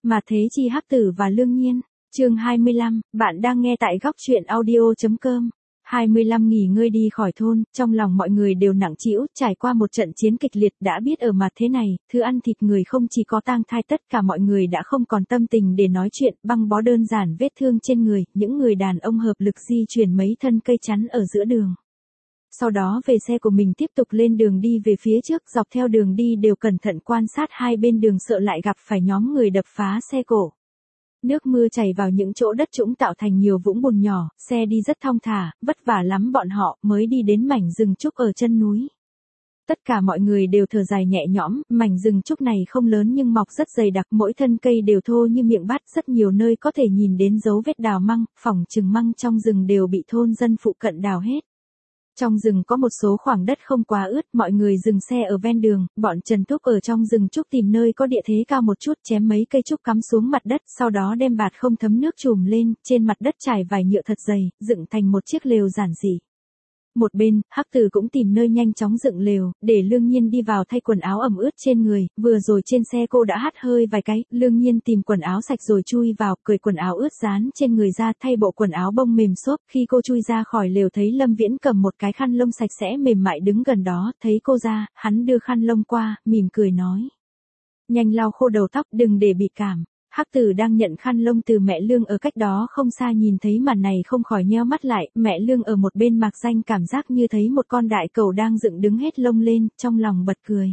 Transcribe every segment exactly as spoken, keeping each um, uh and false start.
Mà Thế Chi Hắc Tử và Lương Nhiên. Chương hai mươi lăm, bạn đang nghe tại góc truyện audio chấm com. hai mươi lăm nghỉ ngơi đi khỏi thôn, trong lòng mọi người đều nặng trĩu, trải qua một trận chiến kịch liệt đã biết ở mặt thế này, thứ ăn thịt người không chỉ có tang thai, tất cả mọi người đã không còn tâm tình để nói chuyện, băng bó đơn giản vết thương trên người, những người đàn ông hợp lực di chuyển mấy thân cây chắn ở giữa đường. Sau đó về xe của mình tiếp tục lên đường đi về phía trước, dọc theo đường đi đều cẩn thận quan sát hai bên đường sợ lại gặp phải nhóm người đập phá xe cổ. Nước mưa chảy vào những chỗ đất trũng tạo thành nhiều vũng bùn nhỏ, xe đi rất thong thả, vất vả lắm bọn họ mới đi đến mảnh rừng trúc ở chân núi. Tất cả mọi người đều thở dài nhẹ nhõm, mảnh rừng trúc này không lớn nhưng mọc rất dày đặc, mỗi thân cây đều thô như miệng bát, rất nhiều nơi có thể nhìn đến dấu vết đào măng, phỏng chừng măng trong rừng đều bị thôn dân phụ cận đào hết. Trong rừng có một số khoảng đất không quá ướt, mọi người dừng xe ở ven đường, bọn Trần Thúc ở trong rừng trúc tìm nơi có địa thế cao một chút, chém mấy cây trúc cắm xuống mặt đất, sau đó đem bạt không thấm nước trùm lên, trên mặt đất trải vải nhựa thật dày, dựng thành một chiếc lều giản dị. Một bên, Hắc Tử cũng tìm nơi nhanh chóng dựng lều, để Lương Nhiên đi vào thay quần áo ẩm ướt trên người, vừa rồi trên xe cô đã hắt hơi vài cái, Lương Nhiên tìm quần áo sạch rồi chui vào, cởi quần áo ướt dán trên người ra, thay bộ quần áo bông mềm xốp, khi cô chui ra khỏi lều thấy Lâm Viễn cầm một cái khăn lông sạch sẽ mềm mại đứng gần đó, thấy cô ra, hắn đưa khăn lông qua, mỉm cười nói. Nhanh lau khô đầu tóc, đừng để bị cảm. Hắc Tử đang nhận khăn lông từ mẹ Lương ở cách đó không xa nhìn thấy màn này không khỏi nheo mắt lại, mẹ Lương ở một bên mạc danh cảm giác như thấy một con đại cẩu đang dựng đứng hết lông lên, trong lòng bật cười.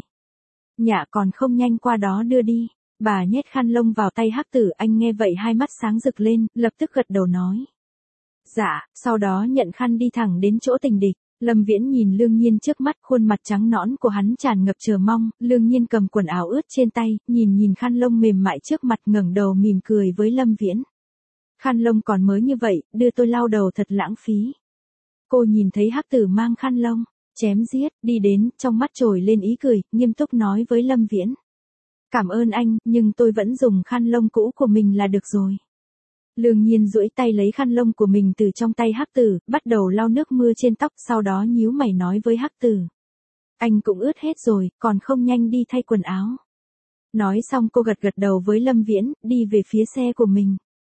Nhạ còn không nhanh qua đó đưa đi, bà nhét khăn lông vào tay Hắc Tử, anh nghe vậy hai mắt sáng rực lên, lập tức gật đầu nói. Dạ, sau đó nhận khăn đi thẳng đến chỗ tình địch. Lâm Viễn nhìn Lương Nhiên trước mắt, khuôn mặt trắng nõn của hắn tràn ngập chờ mong, Lương Nhiên cầm quần áo ướt trên tay, nhìn nhìn khăn lông mềm mại trước mặt ngẩng đầu mỉm cười với Lâm Viễn. Khăn lông còn mới như vậy, đưa tôi lau đầu thật lãng phí. Cô nhìn thấy Hắc Tử mang khăn lông, chém giết, đi đến, trong mắt trồi lên ý cười, nghiêm túc nói với Lâm Viễn. Cảm ơn anh, nhưng tôi vẫn dùng khăn lông cũ của mình là được rồi. Lương Nhiên duỗi tay lấy khăn lông của mình từ trong tay Hắc Tử, bắt đầu lau nước mưa trên tóc, sau đó nhíu mày nói với Hắc Tử. Anh cũng ướt hết rồi, còn không nhanh đi thay quần áo. Nói xong cô gật gật đầu với Lâm Viễn, đi về phía xe của mình.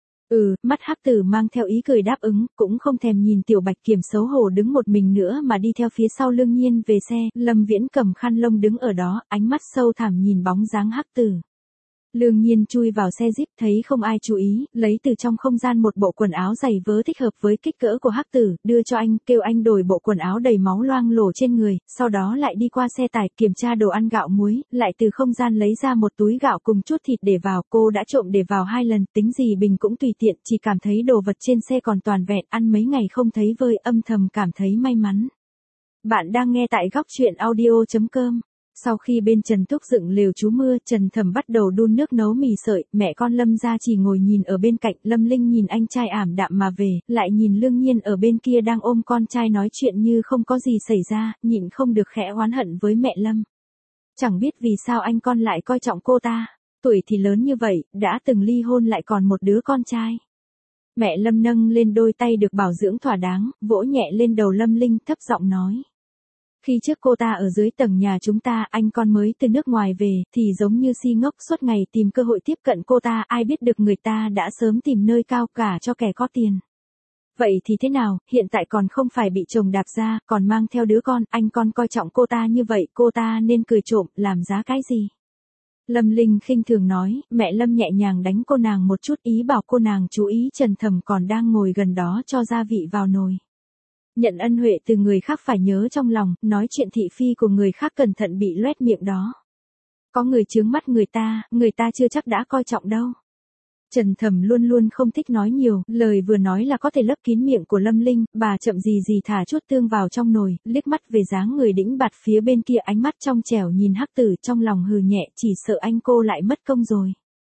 Ừ, mắt Hắc Tử mang theo ý cười đáp ứng, cũng không thèm nhìn Tiểu Bạch Kiểm xấu hổ đứng một mình nữa mà đi theo phía sau Lương Nhiên về xe, Lâm Viễn cầm khăn lông đứng ở đó, ánh mắt sâu thẳm nhìn bóng dáng Hắc Tử. Lương Nhiên chui vào xe Jeep thấy không ai chú ý, lấy từ trong không gian một bộ quần áo dày vớ thích hợp với kích cỡ của Hắc Tử, đưa cho anh, kêu anh đổi bộ quần áo đầy máu loang lổ trên người, sau đó lại đi qua xe tải kiểm tra đồ ăn gạo muối, lại từ không gian lấy ra một túi gạo cùng chút thịt để vào, cô đã trộm để vào hai lần, tính gì bình cũng tùy tiện, chỉ cảm thấy đồ vật trên xe còn toàn vẹn, ăn mấy ngày không thấy vơi, âm thầm cảm thấy may mắn. Bạn đang nghe tại góc truyện audio chấm com. Sau khi bên Trần Thúc dựng lều trú mưa, Trần Thẩm bắt đầu đun nước nấu mì sợi, mẹ con Lâm Gia chỉ ngồi nhìn ở bên cạnh, Lâm Linh nhìn anh trai ảm đạm mà về, lại nhìn Lương Nhiên ở bên kia đang ôm con trai nói chuyện như không có gì xảy ra, nhịn không được khẽ oán hận với mẹ Lâm. Chẳng biết vì sao anh con lại coi trọng cô ta, tuổi thì lớn như vậy, đã từng ly hôn lại còn một đứa con trai. Mẹ Lâm nâng lên đôi tay được bảo dưỡng thỏa đáng, vỗ nhẹ lên đầu Lâm Linh thấp giọng nói. Khi trước cô ta ở dưới tầng nhà chúng ta, anh con mới từ nước ngoài về, thì giống như si ngốc suốt ngày tìm cơ hội tiếp cận cô ta, ai biết được người ta đã sớm tìm nơi cao cả cho kẻ có tiền. Vậy thì thế nào, hiện tại còn không phải bị chồng đạp ra, còn mang theo đứa con, anh con coi trọng cô ta như vậy, cô ta nên cười trộm, làm giá cái gì? Lâm Linh khinh thường nói, mẹ Lâm nhẹ nhàng đánh cô nàng một chút, ý bảo cô nàng chú ý Trần Thẩm còn đang ngồi gần đó cho gia vị vào nồi. Nhận ân huệ từ người khác phải nhớ trong lòng, nói chuyện thị phi của người khác cẩn thận bị loét miệng đó. Có người chướng mắt người ta, người ta chưa chắc đã coi trọng đâu. Trần Thẩm luôn luôn không thích nói nhiều, lời vừa nói là có thể lấp kín miệng của Lâm Linh, bà chậm gì gì thả chút tương vào trong nồi, liếc mắt về dáng người đĩnh bạt phía bên kia, ánh mắt trong trẻo nhìn Hắc Tử, trong lòng hừ nhẹ, chỉ sợ anh cô lại mất công rồi.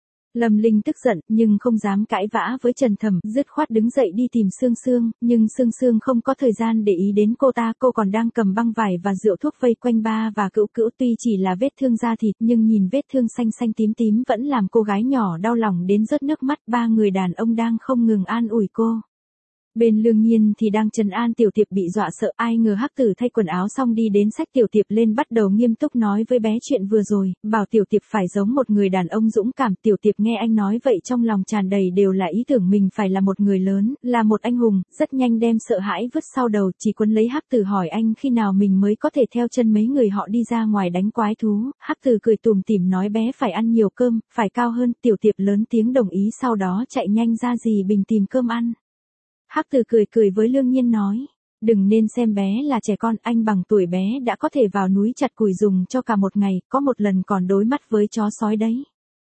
Lâm Linh tức giận, nhưng không dám cãi vã với Trần Thẩm, dứt khoát đứng dậy đi tìm Sương Sương, nhưng Sương Sương không có thời gian để ý đến cô ta, cô còn đang cầm băng vải và rượu thuốc vây quanh ba và Cữu Cữu, tuy chỉ là vết thương da thịt, nhưng nhìn vết thương xanh xanh tím tím vẫn làm cô gái nhỏ đau lòng đến rớt nước mắt, ba người đàn ông đang không ngừng an ủi cô. Bên Lương Nhiên thì đang trấn an Tiểu Tiệp bị dọa sợ, ai ngờ Hắc Tử thay quần áo xong đi đến xách Tiểu Tiệp lên bắt đầu nghiêm túc nói với bé chuyện vừa rồi, bảo Tiểu Tiệp phải giống một người đàn ông dũng cảm. Tiểu Tiệp nghe anh nói vậy trong lòng tràn đầy đều là ý tưởng mình phải là một người lớn, là một anh hùng, rất nhanh đem sợ hãi vứt sau đầu, chỉ quấn lấy Hắc Tử hỏi anh khi nào mình mới có thể theo chân mấy người họ đi ra ngoài đánh quái thú. Hắc Tử cười tủm tỉm nói bé phải ăn nhiều cơm, phải cao hơn. Tiểu Tiệp lớn tiếng đồng ý, sau đó chạy nhanh ra dì bình tìm cơm ăn. Hắc Tử cười cười với Lương Nhiên nói, đừng nên xem bé là trẻ con, anh bằng tuổi bé đã có thể vào núi chặt củi dùng cho cả một ngày, có một lần còn đối mắt với chó sói đấy.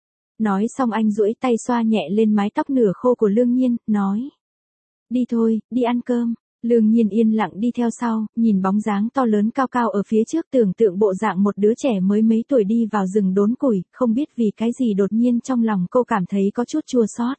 Nói xong anh duỗi tay xoa nhẹ lên mái tóc nửa khô của Lương Nhiên, nói, đi thôi, đi ăn cơm. Lương Nhiên yên lặng đi theo sau, nhìn bóng dáng to lớn cao cao ở phía trước, tưởng tượng bộ dạng một đứa trẻ mới mấy tuổi đi vào rừng đốn củi, không biết vì cái gì đột nhiên trong lòng cô cảm thấy có chút chua xót.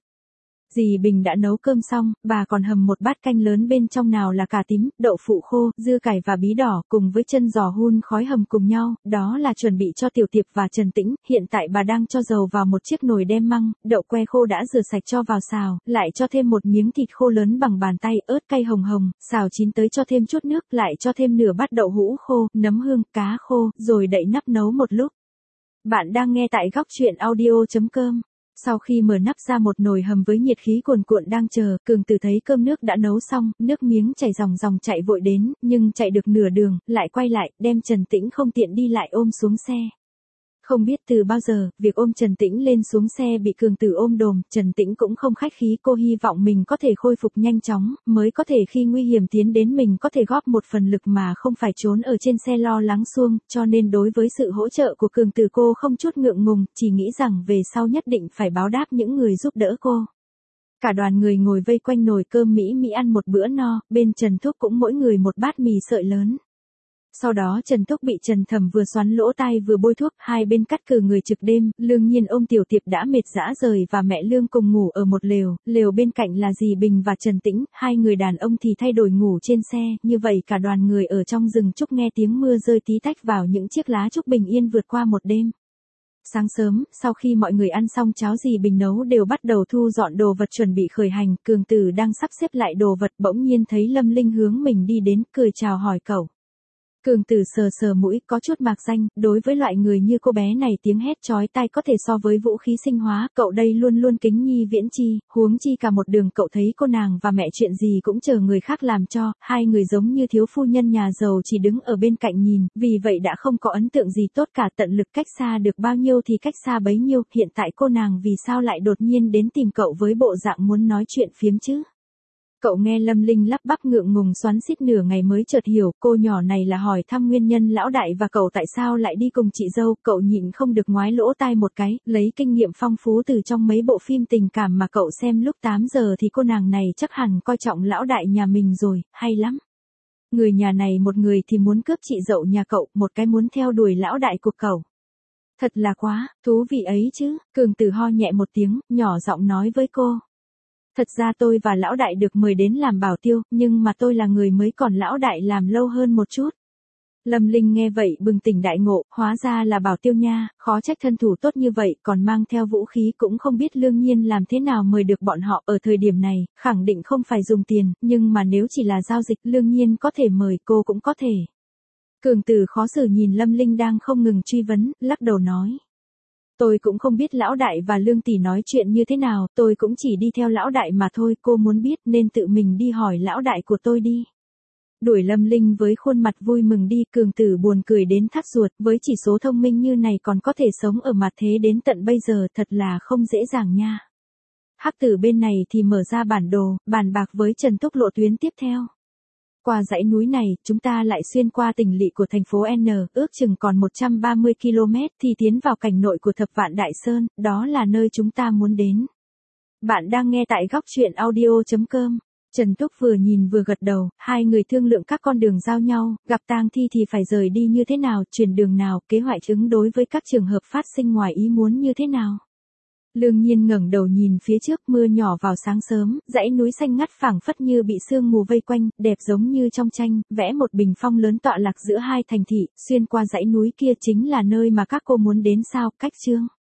Dì Bình đã nấu cơm xong, bà còn hầm một bát canh lớn, bên trong nào là cà tím, đậu phụ khô, dưa cải và bí đỏ, cùng với chân giò hun khói hầm cùng nhau, đó là chuẩn bị cho Tiểu Tiệp và Trần Tĩnh. Hiện tại bà đang cho dầu vào một chiếc nồi, đem măng, đậu que khô đã rửa sạch cho vào xào, lại cho thêm một miếng thịt khô lớn bằng bàn tay, ớt cay hồng hồng, xào chín tới cho thêm chút nước, lại cho thêm nửa bát đậu hũ khô, nấm hương, cá khô, rồi đậy nắp nấu một lúc. Bạn đang nghe tại góc truyện audio chấm com. Sau khi mở nắp ra một nồi hầm với nhiệt khí cuồn cuộn đang chờ, Cường Tử thấy cơm nước đã nấu xong, nước miếng chảy ròng ròng chạy vội đến, nhưng chạy được nửa đường, lại quay lại, đem Trần Tĩnh không tiện đi lại ôm xuống xe. Không biết từ bao giờ, việc ôm Trần Tĩnh lên xuống xe bị Cường Tử ôm đồm, Trần Tĩnh cũng không khách khí, cô hy vọng mình có thể khôi phục nhanh chóng, mới có thể khi nguy hiểm tiến đến mình có thể góp một phần lực mà không phải trốn ở trên xe lo lắng suông, cho nên đối với sự hỗ trợ của Cường Tử cô không chút ngượng ngùng, chỉ nghĩ rằng về sau nhất định phải báo đáp những người giúp đỡ cô. Cả đoàn người ngồi vây quanh nồi cơm Mỹ Mỹ ăn một bữa no, bên Trần Thúc cũng mỗi người một bát mì sợi lớn. Sau đó Trần Thúc bị Trần Thẩm vừa xoắn lỗ tai vừa bôi thuốc, hai bên cắt cử người trực đêm. Lương Nhiên ôm Tiểu Tiệp đã mệt dã rời và mẹ Lương cùng ngủ ở một lều, lều bên cạnh là dì Bình và Trần Tĩnh, hai người đàn ông thì thay đổi ngủ trên xe, như vậy cả đoàn người ở trong rừng trúc nghe tiếng mưa rơi tí tách vào những chiếc lá trúc bình yên vượt qua một đêm. Sáng sớm, sau khi mọi người ăn xong cháo dì Bình nấu đều bắt đầu thu dọn đồ vật chuẩn bị khởi hành, Cường Tử đang sắp xếp lại đồ vật bỗng nhiên thấy Lâm Linh hướng mình đi đến, cười chào hỏi cậu. Cường Tử sờ sờ mũi, có chút mạc danh, đối với loại người như cô bé này tiếng hét chói tai có thể so với vũ khí sinh hóa, cậu đây luôn luôn kính nhi viễn chi, huống chi cả một đường cậu thấy cô nàng và mẹ chuyện gì cũng chờ người khác làm cho, hai người giống như thiếu phu nhân nhà giàu chỉ đứng ở bên cạnh nhìn, vì vậy đã không có ấn tượng gì tốt cả, tận lực cách xa được bao nhiêu thì cách xa bấy nhiêu, hiện tại cô nàng vì sao lại đột nhiên đến tìm cậu với bộ dạng muốn nói chuyện phiếm chứ? Cậu nghe Lâm Linh lắp bắp ngượng ngùng xoắn xít nửa ngày mới chợt hiểu, cô nhỏ này là hỏi thăm nguyên nhân lão đại và cậu tại sao lại đi cùng chị dâu, cậu nhịn không được ngoái lỗ tai một cái, lấy kinh nghiệm phong phú từ trong mấy bộ phim tình cảm mà cậu xem lúc tám giờ thì cô nàng này chắc hẳn coi trọng lão đại nhà mình rồi, hay lắm. Người nhà này một người thì muốn cướp chị dậu nhà cậu, một cái muốn theo đuổi lão đại của cậu. Thật là quá, thú vị ấy chứ, Cường Tử ho nhẹ một tiếng, nhỏ giọng nói với cô. Thật ra tôi và lão đại được mời đến làm bảo tiêu, nhưng mà tôi là người mới còn lão đại làm lâu hơn một chút. Lâm Linh nghe vậy bừng tỉnh đại ngộ, hóa ra là bảo tiêu nha, khó trách thân thủ tốt như vậy, còn mang theo vũ khí, cũng không biết Lương Nhiên làm thế nào mời được bọn họ ở thời điểm này, khẳng định không phải dùng tiền, nhưng mà nếu chỉ là giao dịch Lương Nhiên có thể mời, cô cũng có thể. Cường Tử khó xử nhìn Lâm Linh đang không ngừng truy vấn, lắc đầu nói. Tôi cũng không biết lão đại và Lương tỷ nói chuyện như thế nào, tôi cũng chỉ đi theo lão đại mà thôi, cô muốn biết nên tự mình đi hỏi lão đại của tôi đi. Đuổi Lâm Linh với khuôn mặt vui mừng đi, Cường Tử buồn cười đến thắt ruột, với chỉ số thông minh như này còn có thể sống ở mặt thế đến tận bây giờ, thật là không dễ dàng nha. Hắc Tử bên này thì mở ra bản đồ, bàn bạc với Trần Thúc lộ tuyến tiếp theo. Qua dãy núi này, chúng ta lại xuyên qua tỉnh lỵ của thành phố N, ước chừng còn một trăm ba mươi ki lô mét thì tiến vào cảnh nội của Thập Vạn Đại Sơn, đó là nơi chúng ta muốn đến. Bạn đang nghe tại góc truyện audio chấm com. Trần Thúc vừa nhìn vừa gật đầu, hai người thương lượng các con đường giao nhau, gặp tang thi thì phải rời đi như thế nào, chuyển đường nào, kế hoạch ứng đối với các trường hợp phát sinh ngoài ý muốn như thế nào. Lương Nhiên ngẩng đầu nhìn phía trước, mưa nhỏ vào sáng sớm, dãy núi xanh ngắt phảng phất như bị sương mù vây quanh, đẹp giống như trong tranh, vẽ một bình phong lớn tọa lạc giữa hai thành thị, xuyên qua dãy núi kia chính là nơi mà các cô muốn đến sao, cách chương.